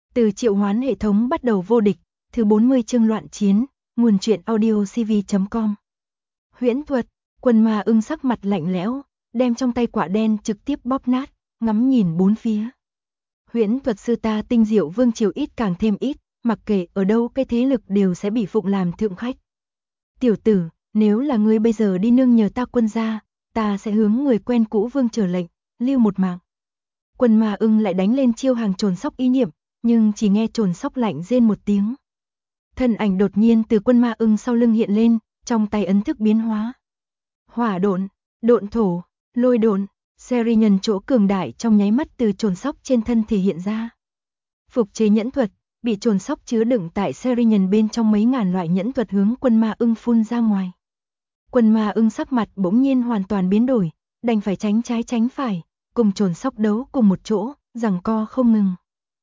Từ triệu hoán hệ thống bắt đầu vô địch, thứ 40 chương loạn chiến, nguồn truyện audio cv.com. Huyễn thuật, Quân Ma Ưng sắc mặt lạnh lẽo, đem trong tay quả đen trực tiếp bóp nát, ngắm nhìn bốn phía. Huyễn thuật sư ta tinh diệu vương triều ít càng thêm ít, mặc kệ ở đâu cái thế lực đều sẽ bị phụng làm thượng khách. Tiểu tử, nếu là ngươi bây giờ đi nương nhờ ta quân gia, ta sẽ hướng người quen cũ vương trở lệnh, lưu một mạng. Quân Ma Ưng lại đánh lên chiêu hàng trồn sóc ý niệm, nhưng chỉ nghe trồn sóc lạnh rên một tiếng. Thân ảnh đột nhiên từ Quân Ma Ưng sau lưng hiện lên, trong tay ấn thức biến hóa. Hỏa độn, độn thổ, lôi độn, Seri nhân chỗ cường đại trong nháy mắt từ trồn sóc trên thân thể hiện ra. Phục chế nhẫn thuật, bị trồn sóc chứa đựng tại Seri nhân bên trong mấy ngàn loại nhẫn thuật hướng Quân Ma Ưng phun ra ngoài. Quân Ma Ưng sắc mặt bỗng nhiên hoàn toàn biến đổi, đành phải tránh trái tránh phải, cùng trồn sóc đấu cùng một chỗ, giằng co không ngừng.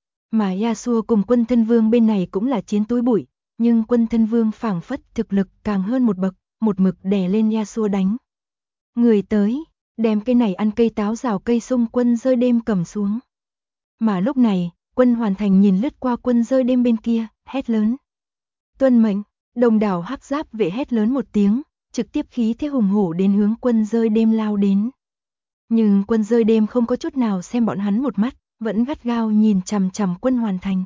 Mà Yasuo cùng Quân Thân Vương bên này cũng là chiến túi bụi, nhưng Quân Thân Vương phảng phất thực lực càng hơn một bậc, một mực đè lên Yasuo đánh. Người tới, đem cây này ăn cây táo rào cây sung Quân rơi đêm cầm xuống. Mà lúc này, Quân Hoàn Thành nhìn lướt qua Quân rơi đêm bên kia, hét lớn. Tuân mệnh, đồng đảo hắc giáp vệ hét lớn một tiếng, trực tiếp khí thế hùng hổ đến hướng Quân rơi đêm lao đến. Nhưng Quân rơi đêm không có chút nào xem bọn hắn một mắt, vẫn gắt gao nhìn chằm chằm Quân Hoàn Thành.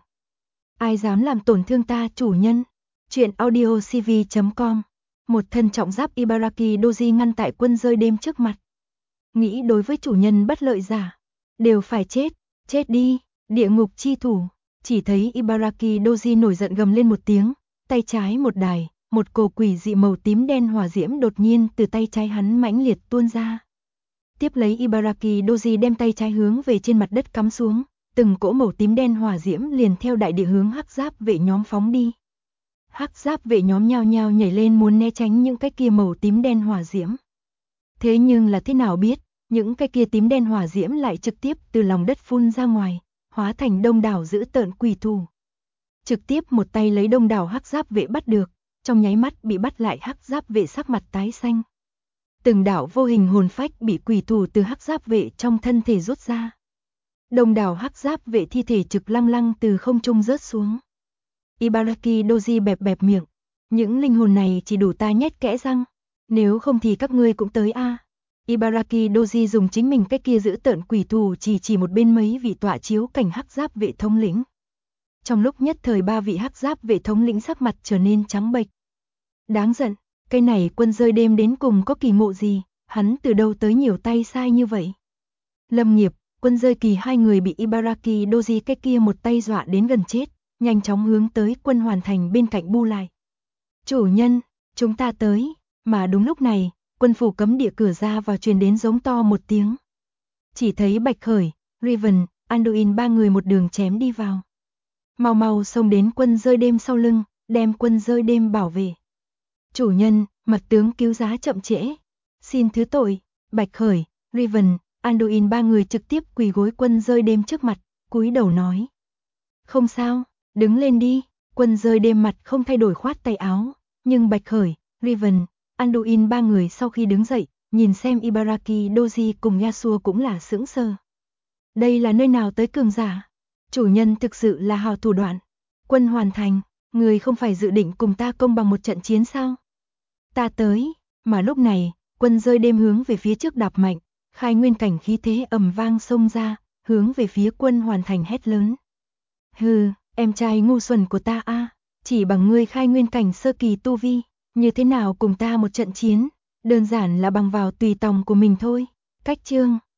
Ai dám làm tổn thương ta chủ nhân? Chuyện audio cv.com. Một thân trọng giáp Ibaraki Doji ngăn tại Quân rơi đêm trước mặt. Nghĩ đối với chủ nhân bất lợi giả, đều phải chết, chết đi, địa ngục chi thủ. Chỉ thấy Ibaraki Doji nổi giận gầm lên một tiếng, tay trái một đài, một cổ quỷ dị màu tím đen hỏa diễm đột nhiên từ tay trái hắn mãnh liệt tuôn ra. Tiếp lấy Ibaraki Doji đem tay trái hướng về trên mặt đất cắm xuống, từng cỗ màu tím đen hỏa diễm liền theo đại địa hướng hắc giáp vệ nhóm phóng đi. Hắc giáp vệ nhóm nhao nhao nhảy lên muốn né tránh những cái kia màu tím đen hỏa diễm. Thế nhưng là thế nào biết, những cái kia tím đen hỏa diễm lại trực tiếp từ lòng đất phun ra ngoài, hóa thành đông đảo dữ tợn quỷ thú. Trực tiếp một tay lấy đông đảo hắc giáp vệ bắt được, trong nháy mắt bị bắt lại hắc giáp vệ sắc mặt tái xanh. Từng đảo vô hình hồn phách bị quỷ thú từ hắc giáp vệ trong thân thể rút ra. Đông đảo hắc giáp vệ thi thể trực lăng lăng từ không trung rớt xuống. Ibaraki Doji bẹp bẹp miệng, những linh hồn này chỉ đủ ta nhét kẽ răng, nếu không thì các ngươi cũng tới a. Ibaraki Doji dùng chính mình cái kia giữ tợn quỷ thú chỉ một bên mấy vị tọa chiếu cảnh hắc giáp vệ thống lĩnh. Trong lúc nhất thời ba vị hắc giáp vệ thống lĩnh sắc mặt trở nên trắng bệch. Đáng giận, cái này Quân rơi đêm đến cùng có kỳ ngộ gì, hắn từ đâu tới nhiều tay sai như vậy. Lâm Nghiệp, Quân rơi kỳ hai người bị Ibaraki Doji cái kia một tay dọa đến gần chết, nhanh chóng hướng tới Quân Hoàn Thành bên cạnh bu lại. Chủ nhân, chúng ta tới, mà đúng lúc này, quân phủ cấm địa cửa ra vào truyền đến giống to một tiếng. Chỉ thấy Bạch Khởi, Riven, Anduin ba người một đường chém đi vào. Mau mau xông đến Quân rơi đêm sau lưng, đem Quân rơi đêm bảo vệ. Chủ nhân, mật tướng cứu giá chậm trễ. Xin thứ tội, Bạch Khởi, Riven, Anduin ba người trực tiếp quỳ gối Quân rơi đêm trước mặt, cúi đầu nói. Không sao, đứng lên đi. Quân rơi đêm mặt không thay đổi khoát tay áo, nhưng Bạch Khởi, Riven, Anduin ba người sau khi đứng dậy, nhìn xem Ibaraki Doji cùng Yasuo cũng là sững sờ. Đây là nơi nào tới cường giả? Chủ nhân thực sự là hào thủ đoạn. Quân Hoàn Thành, người không phải dự định cùng ta công bằng một trận chiến sao? Ta tới, mà lúc này, Quân rơi đêm hướng về phía trước đạp mạnh, khai nguyên cảnh khí thế ầm vang xông ra, hướng về phía Quân Hoàn Thành hét lớn. Hừ, em trai ngu xuẩn của ta a, chỉ bằng ngươi khai nguyên cảnh sơ kỳ tu vi, như thế nào cùng ta một trận chiến, đơn giản là bằng vào tùy tòng của mình thôi. Cách chương